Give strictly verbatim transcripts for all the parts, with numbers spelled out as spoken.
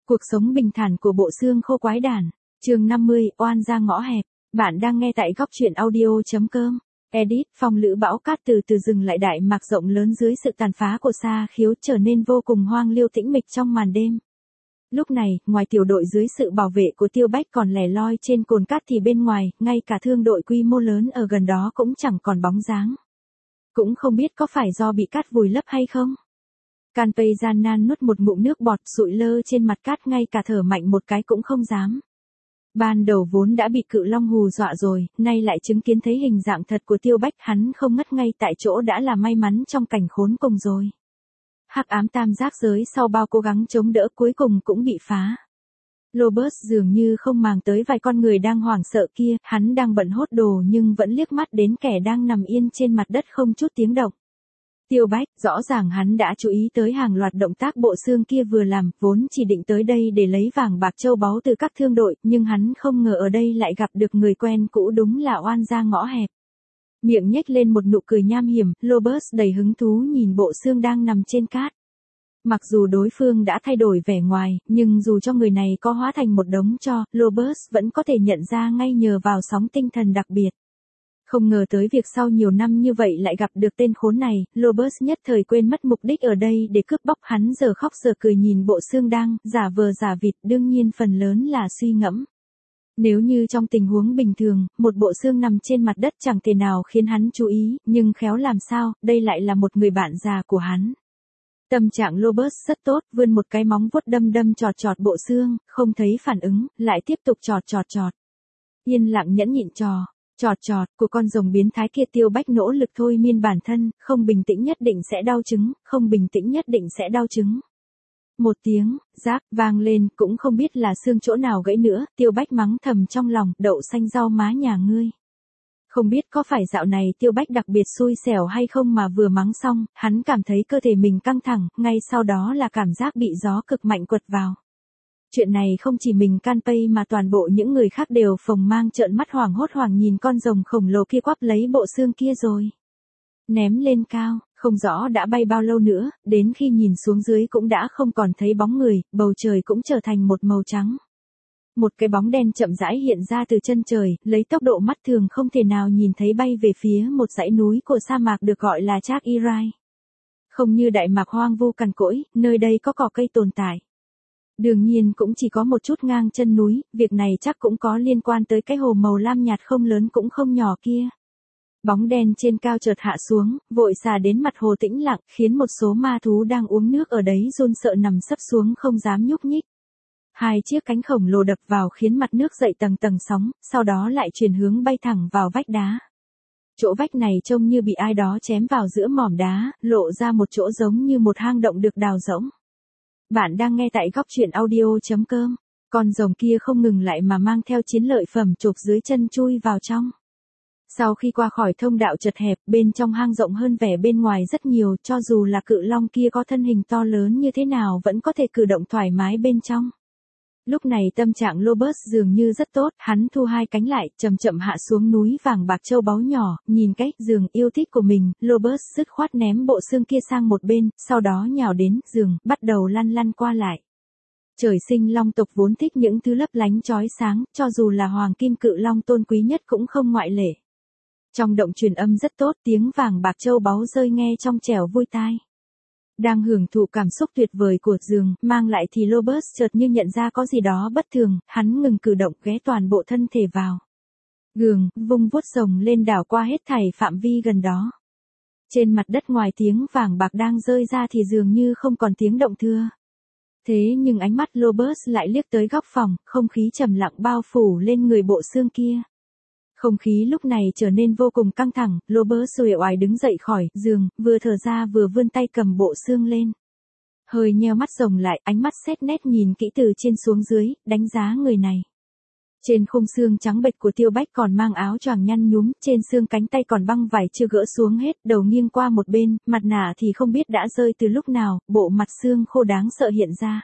Cuộc sống bình thản của bộ xương khô quái đản. Chương năm mươi, oan ra ngõ hẹp. Bạn đang nghe tại góc truyện audio.com. Edit, phong lữ bão cát từ từ dừng lại đại mạc rộng lớn dưới sự tàn phá của Sa Khiếu, trở nên vô cùng hoang liêu tĩnh mịch trong màn đêm. Lúc này, ngoài tiểu đội dưới sự bảo vệ của Tiêu Bách còn lẻ loi trên cồn cát thì bên ngoài, ngay cả thương đội quy mô lớn ở gần đó cũng chẳng còn bóng dáng. Cũng không biết có phải do bị cát vùi lấp hay không. Kanpei gian nan nuốt một ngụm nước bọt, sụi lơ trên mặt cát, ngay cả thở mạnh một cái cũng không dám. Ban đầu vốn đã bị cự long hù dọa rồi, nay lại chứng kiến thấy hình dạng thật của Tiêu Bách, hắn không ngất ngay tại chỗ đã là may mắn trong cảnh khốn cùng rồi. Hắc ám tam giác giới sau bao cố gắng chống đỡ cuối cùng cũng bị phá. Lobos dường như không màng tới vài con người đang hoảng sợ kia, hắn đang bận hốt đồ nhưng vẫn liếc mắt đến kẻ đang nằm yên trên mặt đất không chút tiếng động. Tiêu Bách, rõ ràng hắn đã chú ý tới hàng loạt động tác bộ xương kia vừa làm, vốn chỉ định tới đây để lấy vàng bạc châu báu từ các thương đội, nhưng hắn không ngờ ở đây lại gặp được người quen cũ, đúng là oan ra ngõ hẹp. Miệng nhếch lên một nụ cười nham hiểm, Lobos đầy hứng thú nhìn bộ xương đang nằm trên cát. Mặc dù đối phương đã thay đổi vẻ ngoài, nhưng dù cho người này có hóa thành một đống tro, Lobos vẫn có thể nhận ra ngay nhờ vào sóng tinh thần đặc biệt. Không ngờ tới việc sau nhiều năm như vậy lại gặp được tên khốn này, Lobos nhất thời quên mất mục đích ở đây để cướp bóc. Hắn giờ khóc giờ cười nhìn bộ xương đang giả vờ giả vịt, đương nhiên phần lớn là suy ngẫm. Nếu như trong tình huống bình thường, một bộ xương nằm trên mặt đất chẳng thể nào khiến hắn chú ý, nhưng khéo làm sao, đây lại là một người bạn già của hắn. Tâm trạng Lobos rất tốt, vươn một cái móng vuốt đâm đâm chọt chọt bộ xương, không thấy phản ứng, lại tiếp tục chọt chọt chọt. Yên lặng nhẫn nhịn trò. Chọt chọt của con rồng biến thái kia. Tiêu Bách nỗ lực thôi miên bản thân, không bình tĩnh nhất định sẽ đau chứng, không bình tĩnh nhất định sẽ đau chứng. Một tiếng, rác, vang lên, cũng không biết là xương chỗ nào gãy nữa, Tiêu Bách mắng thầm trong lòng, đậu xanh rau má nhà ngươi. Không biết có phải dạo này Tiêu Bách đặc biệt xui xẻo hay không mà vừa mắng xong, hắn cảm thấy cơ thể mình căng thẳng, ngay sau đó là cảm giác bị gió cực mạnh quật vào. Chuyện này không chỉ mình Kanpei mà toàn bộ những người khác đều phồng mang trợn mắt hoảng hốt hoảng nhìn con rồng khổng lồ kia quắp lấy bộ xương kia rồi ném lên cao, không rõ đã bay bao lâu nữa, đến khi nhìn xuống dưới cũng đã không còn thấy bóng người, bầu trời cũng trở thành một màu trắng. Một cái bóng đen chậm rãi hiện ra từ chân trời, lấy tốc độ mắt thường không thể nào nhìn thấy bay về phía một dãy núi của sa mạc được gọi là Trác Irai. Không như đại mạc hoang vu cằn cỗi, nơi đây có cỏ cây tồn tại. Đương nhiên cũng chỉ có một chút ngang chân núi, việc này chắc cũng có liên quan tới cái hồ màu lam nhạt không lớn cũng không nhỏ kia. Bóng đen trên cao chợt hạ xuống, vội xà đến mặt hồ tĩnh lặng, khiến một số ma thú đang uống nước ở đấy run sợ nằm sấp xuống không dám nhúc nhích. Hai chiếc cánh khổng lồ đập vào khiến mặt nước dậy tầng tầng sóng, sau đó lại chuyển hướng bay thẳng vào vách đá. Chỗ vách này trông như bị ai đó chém vào giữa mỏm đá, lộ ra một chỗ giống như một hang động được đào rỗng. Bạn đang nghe tại góc truyện audio.com. Con rồng kia không ngừng lại mà mang theo chiến lợi phẩm chộp dưới chân chui vào trong. Sau khi qua khỏi thông đạo chật hẹp, bên trong hang rộng hơn vẻ bên ngoài rất nhiều, cho dù là cự long kia có thân hình to lớn như thế nào vẫn có thể cử động thoải mái bên trong. Lúc này tâm trạng Lobos dường như rất tốt, hắn thu hai cánh lại, chậm chậm hạ xuống núi vàng bạc châu báu nhỏ, nhìn cách giường yêu thích của mình, Lobos dứt khoát ném bộ xương kia sang một bên, sau đó nhào đến giường, bắt đầu lăn lăn qua lại. Trời sinh long tộc vốn thích những thứ lấp lánh chói sáng, cho dù là hoàng kim cự long tôn quý nhất cũng không ngoại lệ. Trong động truyền âm rất tốt, tiếng vàng bạc châu báu rơi nghe trong trẻo vui tai. Đang hưởng thụ cảm xúc tuyệt vời của giường, mang lại thì Lobos chợt như nhận ra có gì đó bất thường, hắn ngừng cử động ghé toàn bộ thân thể vào. Gường, vung vuốt rồng lên đảo qua hết thảy phạm vi gần đó. Trên mặt đất ngoài tiếng vàng bạc đang rơi ra thì dường như không còn tiếng động thưa. Thế nhưng ánh mắt Lobos lại liếc tới góc phòng, không khí trầm lặng bao phủ lên người bộ xương kia. Không khí lúc này trở nên vô cùng căng thẳng, Lobos uể oải đứng dậy khỏi giường, vừa thở ra vừa vươn tay cầm bộ xương lên. Hơi nheo mắt rồng lại, ánh mắt xét nét nhìn kỹ từ trên xuống dưới, đánh giá người này. Trên khung xương trắng bệch của Tiêu Bách còn mang áo choàng nhăn nhúm, trên xương cánh tay còn băng vải chưa gỡ xuống hết, đầu nghiêng qua một bên, mặt nạ thì không biết đã rơi từ lúc nào, bộ mặt xương khô đáng sợ hiện ra.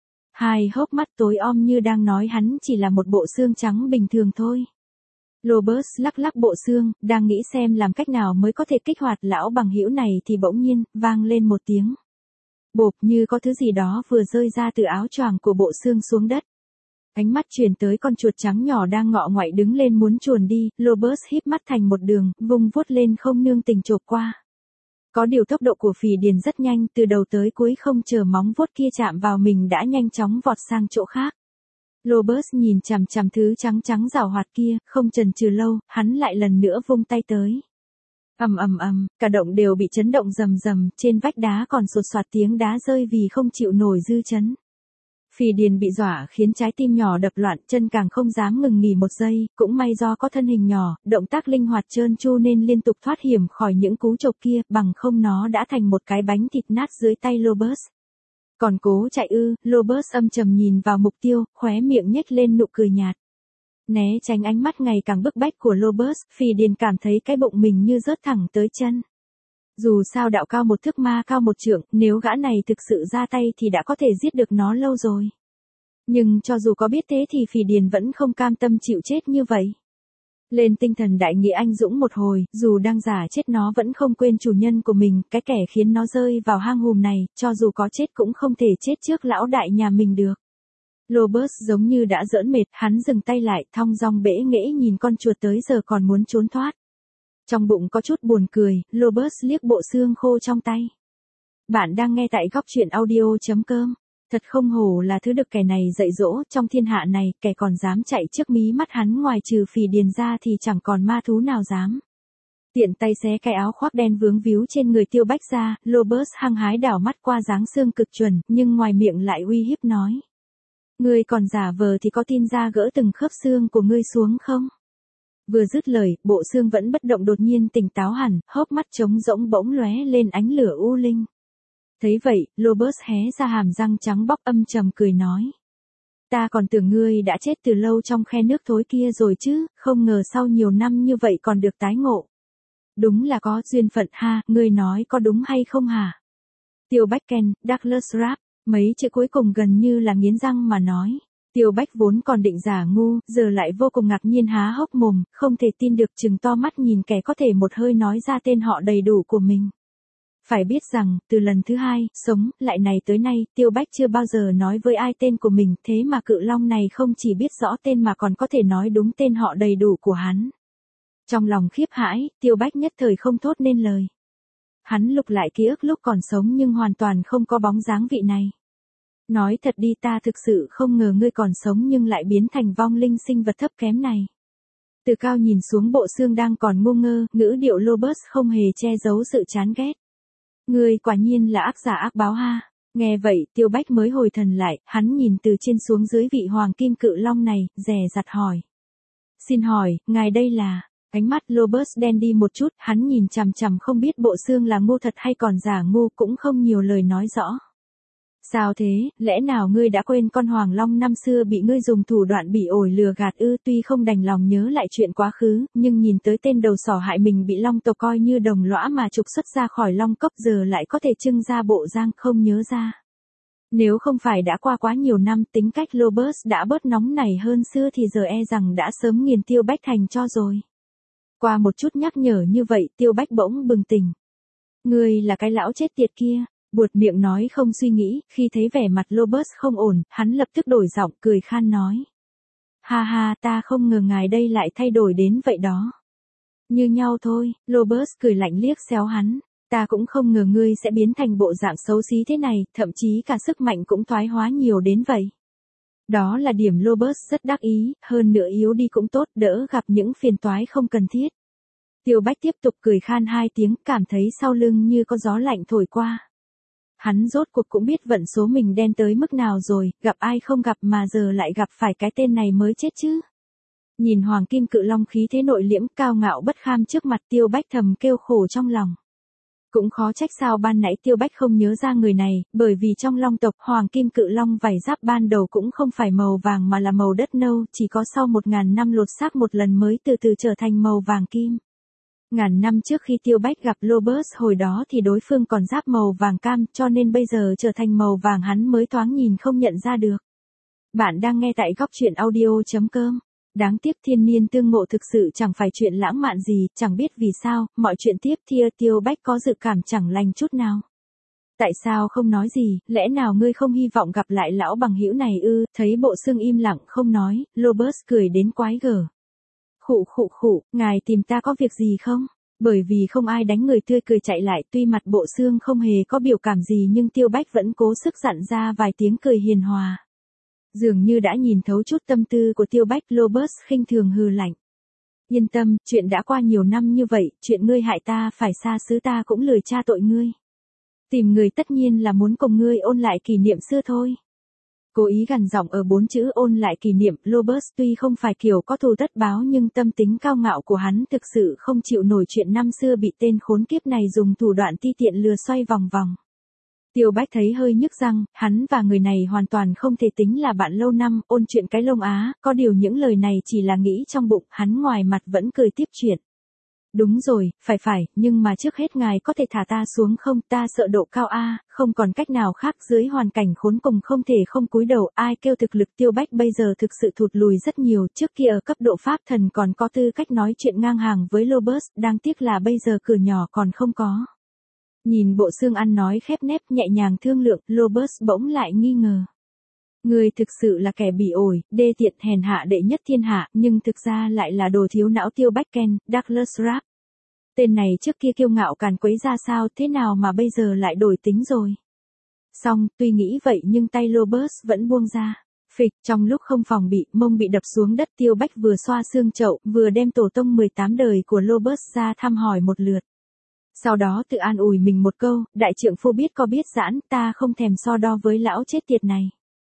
Hai hốc mắt tối om như đang nói hắn chỉ là một bộ xương trắng bình thường thôi. Lobos lắc lắc bộ xương, đang nghĩ xem làm cách nào mới có thể kích hoạt lão bằng hữu này thì bỗng nhiên, vang lên một tiếng. Bộp như có thứ gì đó vừa rơi ra từ áo choàng của Bộ Xương xuống đất. Ánh mắt truyền tới con chuột trắng nhỏ đang ngọ ngoại đứng lên muốn chuồn đi, Lobus híp mắt thành một đường, vung vuốt lên không nương tình chộp qua. Có điều tốc độ của Phì Điền rất nhanh, từ đầu tới cuối không chờ móng vuốt kia chạm vào mình đã nhanh chóng vọt sang chỗ khác. Lobus nhìn chằm chằm thứ trắng trắng rào hoạt kia, không chần chừ lâu, hắn lại lần nữa vung tay tới. Ầm ầm ầm, cả động đều bị chấn động rầm rầm, trên vách đá còn sột soạt tiếng đá rơi vì không chịu nổi dư chấn. Phì Điền bị dọa khiến trái tim nhỏ đập loạn, chân càng không dám ngừng nghỉ một giây, cũng may do có thân hình nhỏ, động tác linh hoạt trơn tru nên liên tục thoát hiểm khỏi những cú chộp kia, bằng không nó đã thành một cái bánh thịt nát dưới tay Lobus. Còn cố chạy ư? Lobus âm trầm nhìn vào mục tiêu, khóe miệng nhếch lên nụ cười nhạt. Né tránh ánh mắt ngày càng bức bách của Lobus, Phì Điền cảm thấy cái bụng mình như rớt thẳng tới chân. Dù sao đạo cao một thước ma cao một trượng, nếu gã này thực sự ra tay thì đã có thể giết được nó lâu rồi. Nhưng cho dù có biết thế thì Phì Điền vẫn không cam tâm chịu chết như vậy. Lên tinh thần đại nghĩa anh dũng một hồi, dù đang giả chết nó vẫn không quên chủ nhân của mình, cái kẻ khiến nó rơi vào hang hùm này, cho dù có chết cũng không thể chết trước lão đại nhà mình được. Lobus giống như đã giỡn mệt, hắn dừng tay lại, thong dong bẽ nghễ nhìn con chuột tới giờ còn muốn trốn thoát. Trong bụng có chút buồn cười, Lobus liếc bộ xương khô trong tay. Bạn đang nghe tại góc truyện audio chấm com. Thật không hổ là thứ được kẻ này dạy dỗ, trong thiên hạ này, kẻ còn dám chạy trước mí mắt hắn ngoài trừ Phì Điền ra thì chẳng còn ma thú nào dám. Tiện tay xé cái áo khoác đen vướng víu trên người Tiêu Bách ra, Lobus hăng hái đảo mắt qua dáng xương cực chuẩn, nhưng ngoài miệng lại uy hiếp nói. Ngươi còn giả vờ thì có tin ra gỡ từng khớp xương của ngươi xuống không? Vừa dứt lời, Bộ Xương vẫn bất động đột nhiên tỉnh táo hẳn, hốc mắt trống rỗng bỗng lóe lên ánh lửa u linh. Thấy vậy, Lobus hé ra hàm răng trắng bóc âm trầm cười nói. Ta còn tưởng ngươi đã chết từ lâu trong khe nước thối kia rồi chứ, không ngờ sau nhiều năm như vậy còn được tái ngộ. Đúng là có duyên phận ha, ngươi nói có đúng hay không hả? Tiêu Bách Ken, Douglas Rap, mấy chữ cuối cùng gần như là nghiến răng mà nói. Tiêu Bách vốn còn định giả ngu, giờ lại vô cùng ngạc nhiên há hốc mồm, không thể tin được chừng to mắt nhìn kẻ có thể một hơi nói ra tên họ đầy đủ của mình. Phải biết rằng, từ lần thứ hai, sống, lại này tới nay, Tiêu Bách chưa bao giờ nói với ai tên của mình, thế mà cự long này không chỉ biết rõ tên mà còn có thể nói đúng tên họ đầy đủ của hắn. Trong lòng khiếp hãi, Tiêu Bách nhất thời không thốt nên lời. Hắn lục lại ký ức lúc còn sống nhưng hoàn toàn không có bóng dáng vị này. Nói thật đi, ta thực sự không ngờ ngươi còn sống nhưng lại biến thành vong linh sinh vật thấp kém này. Từ cao nhìn xuống Bộ Xương đang còn ngu ngơ, ngữ điệu Lobus không hề che giấu sự chán ghét. Ngươi quả nhiên là ác giả ác báo ha. Nghe vậy, Tiêu Bách mới hồi thần lại, hắn nhìn từ trên xuống dưới vị hoàng kim cự long này, dè dặt hỏi. Xin hỏi, ngài đây là... Ánh mắt Lobus đen đi một chút, hắn nhìn chằm chằm không biết Bộ Xương là ngu thật hay còn giả ngu, cũng không nhiều lời nói rõ. Sao thế, lẽ nào ngươi đã quên con Hoàng Long năm xưa bị ngươi dùng thủ đoạn bị ổi lừa gạt ư? Tuy không đành lòng nhớ lại chuyện quá khứ, nhưng nhìn tới tên đầu sỏ hại mình bị Long tộc coi như đồng lõa mà trục xuất ra khỏi Long cốc giờ lại có thể trưng ra bộ giang không nhớ ra. Nếu không phải đã qua quá nhiều năm tính cách Lobus đã bớt nóng nảy hơn xưa thì giờ e rằng đã sớm nghiền Tiêu Bách thành cho rồi. Qua một chút nhắc nhở như vậy, Tiêu Bách bỗng bừng tỉnh. Ngươi là cái lão chết tiệt kia. Buột miệng nói không suy nghĩ, khi thấy vẻ mặt Lobus không ổn, hắn lập tức đổi giọng cười khan nói. Ha ha, ta không ngờ ngài đây lại thay đổi đến vậy đó. Như nhau thôi, Lobus cười lạnh liếc xéo hắn. Ta cũng không ngờ ngươi sẽ biến thành bộ dạng xấu xí thế này, thậm chí cả sức mạnh cũng thoái hóa nhiều đến vậy. Đó là điểm Lobus rất đắc ý, hơn nữa yếu đi cũng tốt, đỡ gặp những phiền toái không cần thiết. Tiêu Bách tiếp tục cười khan hai tiếng, cảm thấy sau lưng như có gió lạnh thổi qua. Hắn rốt cuộc cũng biết vận số mình đen tới mức nào rồi, gặp ai không gặp mà giờ lại gặp phải cái tên này mới chết chứ. Nhìn Hoàng Kim Cự Long khí thế nội liễm cao ngạo bất kham trước mặt, Tiêu Bách thầm kêu khổ trong lòng. Cũng khó trách sao ban nãy Tiêu Bách không nhớ ra người này, bởi vì trong Long tộc Hoàng Kim Cự Long vảy giáp ban đầu cũng không phải màu vàng mà là màu đất nâu, chỉ có sau một ngàn năm lột xác một lần mới từ từ trở thành màu vàng kim. Ngàn năm trước khi Tiêu Bách gặp Lobus hồi đó thì đối phương còn giáp màu vàng cam, cho nên bây giờ trở thành màu vàng hắn mới thoáng nhìn không nhận ra được. Bạn đang nghe tại góc truyện audio chấm com. Đáng tiếc thiên niên tương ngộ thực sự chẳng phải chuyện lãng mạn gì, chẳng biết vì sao, mọi chuyện tiếp thia Tiêu Bách có dự cảm chẳng lành chút nào. Tại sao không nói gì, lẽ nào ngươi không hy vọng gặp lại lão bằng hữu này ư? Thấy bộ xương im lặng không nói, Lobus cười đến quái gở. Khụ khụ khụ, ngài tìm ta có việc gì không? Bởi vì không ai đánh người tươi cười chạy lại, tuy mặt bộ xương không hề có biểu cảm gì nhưng Tiêu Bách vẫn cố sức dặn ra vài tiếng cười hiền hòa. Dường như đã nhìn thấu chút tâm tư của Tiêu Bách, Lobus khinh thường hừ lạnh. Yên tâm, chuyện đã qua nhiều năm như vậy, chuyện ngươi hại ta phải xa xứ ta cũng lười tra tội ngươi. Tìm người tất nhiên là muốn cùng ngươi ôn lại kỷ niệm xưa thôi. Cố ý gằn giọng ở bốn chữ ôn lại kỷ niệm, Lobus tuy không phải kiểu có thù tất báo nhưng tâm tính cao ngạo của hắn thực sự không chịu nổi chuyện năm xưa bị tên khốn kiếp này dùng thủ đoạn ti tiện lừa xoay vòng vòng. Tiêu Bách thấy hơi nhức răng, hắn và người này hoàn toàn không thể tính là bạn lâu năm, ôn chuyện cái lông á, có điều những lời này chỉ là nghĩ trong bụng, hắn ngoài mặt vẫn cười tiếp chuyện. Đúng rồi, phải phải, nhưng mà trước hết ngài có thể thả ta xuống không, ta sợ độ cao a, không còn cách nào khác dưới hoàn cảnh khốn cùng không thể không cúi đầu, ai kêu thực lực Tiêu Bách bây giờ thực sự thụt lùi rất nhiều, trước kia ở cấp độ pháp thần còn có tư cách nói chuyện ngang hàng với Lobus, đáng tiếc là bây giờ cửa nhỏ còn không có. Nhìn bộ xương ăn nói khép nép nhẹ nhàng thương lượng, Lobus bỗng lại nghi ngờ. Người thực sự là kẻ bỉ ổi, đê tiện hèn hạ đệ nhất thiên hạ, nhưng thực ra lại là đồ thiếu não Tiêu Bách Ken, Douglas Rapp. Tên này trước kia kiêu ngạo càn quấy ra sao, thế nào mà bây giờ lại đổi tính rồi. Xong, tuy nghĩ vậy nhưng tay Lobus vẫn buông ra. Phịch, trong lúc không phòng bị, mông bị đập xuống đất, Tiêu Bách vừa xoa xương chậu, vừa đem tổ tông mười tám đời của Lobus ra thăm hỏi một lượt. Sau đó tự an ủi mình một câu, đại trượng phu biết có biết giãn, ta không thèm so đo với lão chết tiệt này.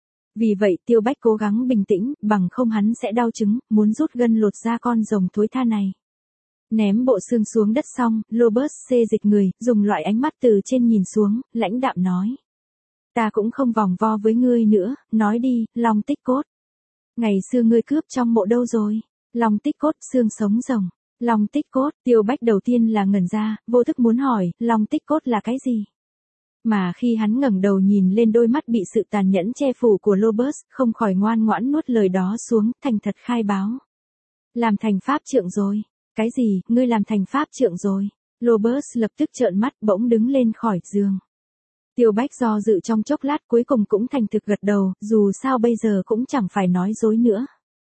Vì vậy Tiêu Bách cố gắng bình tĩnh, bằng không hắn sẽ đau chứng, muốn rút gân lột ra con rồng thối tha này. Ném bộ xương xuống đất xong, Lobus xê dịch người, dùng loại ánh mắt từ trên nhìn xuống, lãnh đạm nói. Ta cũng không vòng vo với ngươi nữa, nói đi, Long Tích Cốt. Ngày xưa ngươi cướp trong mộ đâu rồi? Long Tích Cốt, xương sống rồng. Long Tích Cốt, Tiêu Bách đầu tiên là ngẩn ra, vô thức muốn hỏi, Long Tích Cốt là cái gì? Mà khi hắn ngẩng đầu nhìn lên đôi mắt bị sự tàn nhẫn che phủ của Lobus, không khỏi ngoan ngoãn nuốt lời đó xuống, thành thật khai báo. Làm thành pháp trượng rồi. Cái gì, ngươi làm thành pháp trượng rồi? Lobus lập tức trợn mắt bỗng đứng lên khỏi giường. Tiêu Bách do dự trong chốc lát cuối cùng cũng thành thực gật đầu, dù sao bây giờ cũng chẳng phải nói dối nữa.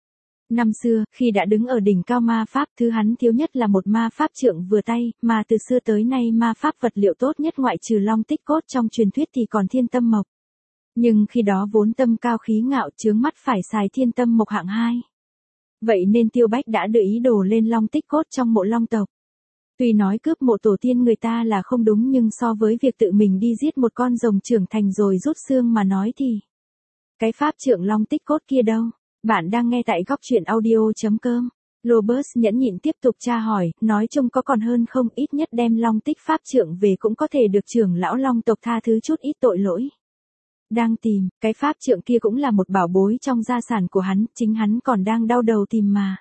Năm xưa, khi đã đứng ở đỉnh cao ma pháp, thứ hắn thiếu nhất là một ma pháp trượng vừa tay, mà từ xưa tới nay ma pháp vật liệu tốt nhất ngoại trừ Long Tích Cốt trong truyền thuyết thì còn Thiên Tâm Mộc. Nhưng khi đó vốn tâm cao khí ngạo chướng mắt phải xài Thiên Tâm Mộc hạng hai. Vậy nên Tiêu Bách đã đưa ý đồ lên Long Tích Cốt trong mộ Long tộc. Tuy nói cướp mộ tổ tiên người ta là không đúng nhưng so với việc tự mình đi giết một con rồng trưởng thành rồi rút xương mà nói thì. Cái pháp trượng Long Tích Cốt kia đâu? Bạn đang nghe tại góc truyện audio chấm com. Lobus nhẫn nhịn tiếp tục tra hỏi, nói chung có còn hơn không, ít nhất đem Long Tích pháp trượng về cũng có thể được trưởng lão Long tộc tha thứ chút ít tội lỗi. Đang tìm, cái pháp trượng kia cũng là một bảo bối trong gia sản của hắn, chính hắn còn đang đau đầu tìm mà.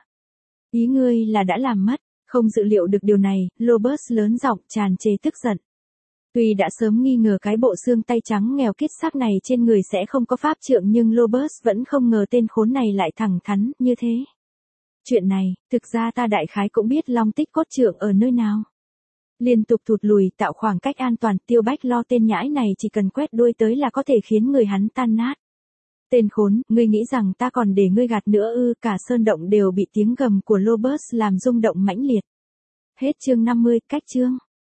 Ý ngươi là đã làm mất, không dự liệu được điều này, Lobus lớn giọng tràn trề tức giận. Tuy đã sớm nghi ngờ cái bộ xương tay trắng nghèo kiết xác này trên người sẽ không có pháp trượng nhưng Lobus vẫn không ngờ tên khốn này lại thẳng thắn như thế. Chuyện này, thực ra ta đại khái cũng biết Long Tích Cốt trượng ở nơi nào. Liên tục thụt lùi tạo khoảng cách an toàn, Tiêu Bách lo tên nhãi này chỉ cần quét đuôi tới là có thể khiến người hắn tan nát. Tên khốn, ngươi nghĩ rằng ta còn để ngươi gạt nữa ư? Cả sơn động đều bị tiếng gầm của Lobus làm rung động mãnh liệt. Hết chương năm mươi, cách chương.